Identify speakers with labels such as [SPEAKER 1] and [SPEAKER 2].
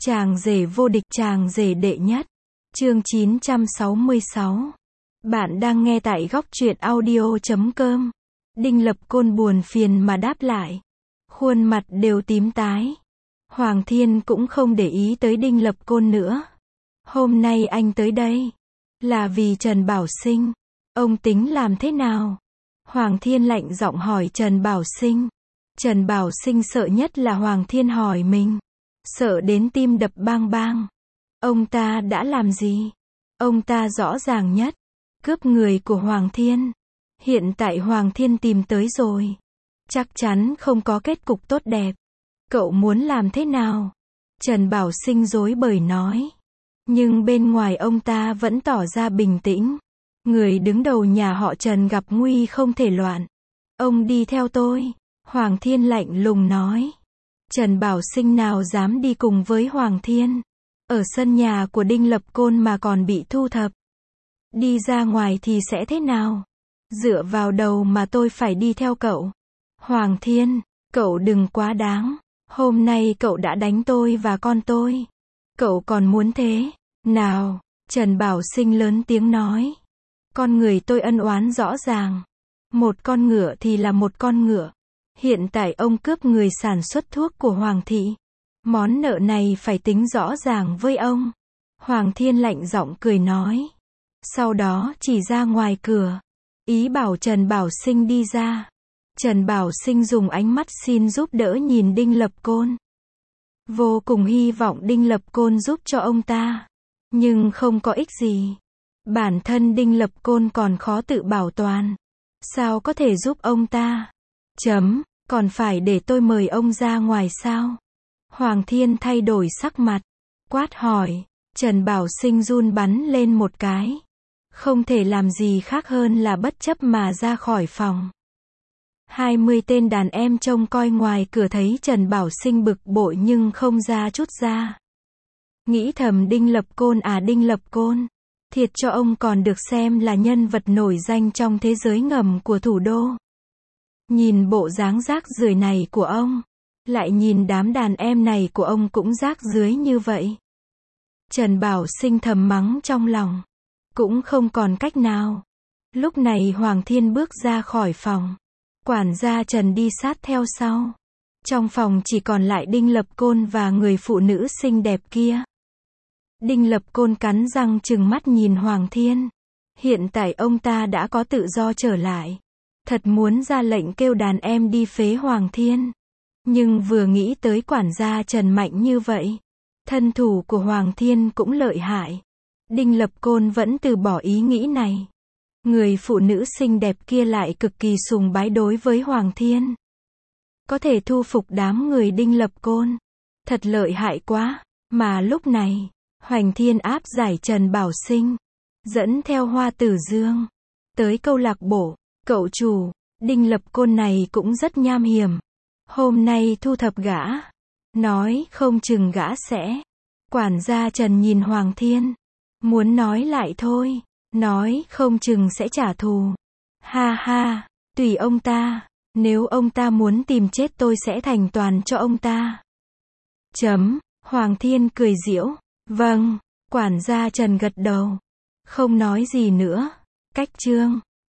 [SPEAKER 1] Chàng rể vô địch, chàng rể đệ nhất. Chương 966. Bạn đang nghe tại góc truyện audio.com. Đinh Lập Côn buồn phiền mà đáp lại. Khuôn mặt đều tím tái. Hoàng Thiên cũng không để ý tới Đinh Lập Côn nữa. Hôm nay anh tới đây là vì Trần Bảo Sinh. Ông tính làm thế nào? Hoàng Thiên lạnh giọng hỏi Trần Bảo Sinh. Trần Bảo Sinh sợ nhất là Hoàng Thiên hỏi mình. Sợ đến tim đập bang bang. Ông ta đã làm gì? Ông ta rõ ràng nhất. Cướp người của Hoàng Thiên. Hiện tại Hoàng Thiên tìm tới rồi. Chắc chắn không có kết cục tốt đẹp. Cậu muốn làm thế nào? Trần Bảo Sinh rối bời nói. Nhưng bên ngoài ông ta vẫn tỏ ra bình tĩnh. Người đứng đầu nhà họ Trần gặp nguy không thể loạn. Ông đi theo tôi. Hoàng Thiên lạnh lùng nói. Trần Bảo Sinh nào dám đi cùng với Hoàng Thiên. Ở sân nhà của Đinh Lập Côn mà còn bị thu thập. Đi ra ngoài thì sẽ thế nào? Dựa vào đầu mà tôi phải đi theo cậu. Hoàng Thiên, cậu đừng quá đáng. Hôm nay cậu đã đánh tôi và con tôi. Cậu còn muốn thế nào? Trần Bảo Sinh lớn tiếng nói. Con người tôi ân oán rõ ràng. Một con ngựa thì là một con ngựa. Hiện tại ông cướp người sản xuất thuốc của Hoàng thị. Món nợ này phải tính rõ ràng với ông. Hoàng Thiên lạnh giọng cười nói. Sau đó chỉ ra ngoài cửa. Ý bảo Trần Bảo Sinh đi ra. Trần Bảo Sinh dùng ánh mắt xin giúp đỡ nhìn Đinh Lập Côn. Vô cùng hy vọng Đinh Lập Côn giúp cho ông ta. Nhưng không có ích gì. Bản thân Đinh Lập Côn còn khó tự bảo toàn. Sao có thể giúp ông ta? Còn phải để tôi mời ông ra ngoài sao? Hoàng Thiên thay đổi sắc mặt. Quát hỏi. Trần Bảo Sinh run bắn lên một cái. Không thể làm gì khác hơn là bất chấp mà ra khỏi phòng. 20 tên đàn em trông coi ngoài cửa thấy Trần Bảo Sinh bực bội nhưng không ra chút ra. Nghĩ thầm Đinh Lập Côn à, Đinh Lập Côn. Thiệt cho ông còn được xem là nhân vật nổi danh trong thế giới ngầm của thủ đô. Nhìn bộ dáng rác rưởi này của ông. Lại nhìn đám đàn em này của ông cũng rác rưởi như vậy. Trần Bảo Sinh thầm mắng trong lòng. Cũng không còn cách nào. Lúc này Hoàng Thiên bước ra khỏi phòng. Quản gia Trần đi sát theo sau. Trong phòng chỉ còn lại Đinh Lập Côn và người phụ nữ xinh đẹp kia. Đinh Lập Côn cắn răng trừng mắt nhìn Hoàng Thiên. Hiện tại ông ta đã có tự do trở lại. Thật muốn ra lệnh kêu đàn em đi phế Hoàng Thiên. Nhưng vừa nghĩ tới quản gia Trần mạnh như vậy. Thân thủ của Hoàng Thiên cũng lợi hại. Đinh Lập Côn vẫn từ bỏ ý nghĩ này. Người phụ nữ xinh đẹp kia lại cực kỳ sùng bái đối với Hoàng Thiên. Có thể thu phục đám người Đinh Lập Côn. Thật lợi hại quá. Mà lúc này, Hoành Thiên áp giải Trần Bảo Sinh. Dẫn theo Hoa Tử Dương. Tới câu lạc bộ. Cậu chủ, Đinh Lập Côn này cũng rất nham hiểm. Hôm nay thu thập gã. Nói không chừng gã sẽ. Quản gia Trần nhìn Hoàng Thiên. Muốn nói lại thôi. Nói không chừng sẽ trả thù. Ha ha, tùy ông ta. Nếu ông ta muốn tìm chết tôi sẽ thành toàn cho ông ta. Hoàng Thiên cười giễu. Vâng, quản gia Trần gật đầu. Không nói gì nữa. Cách chương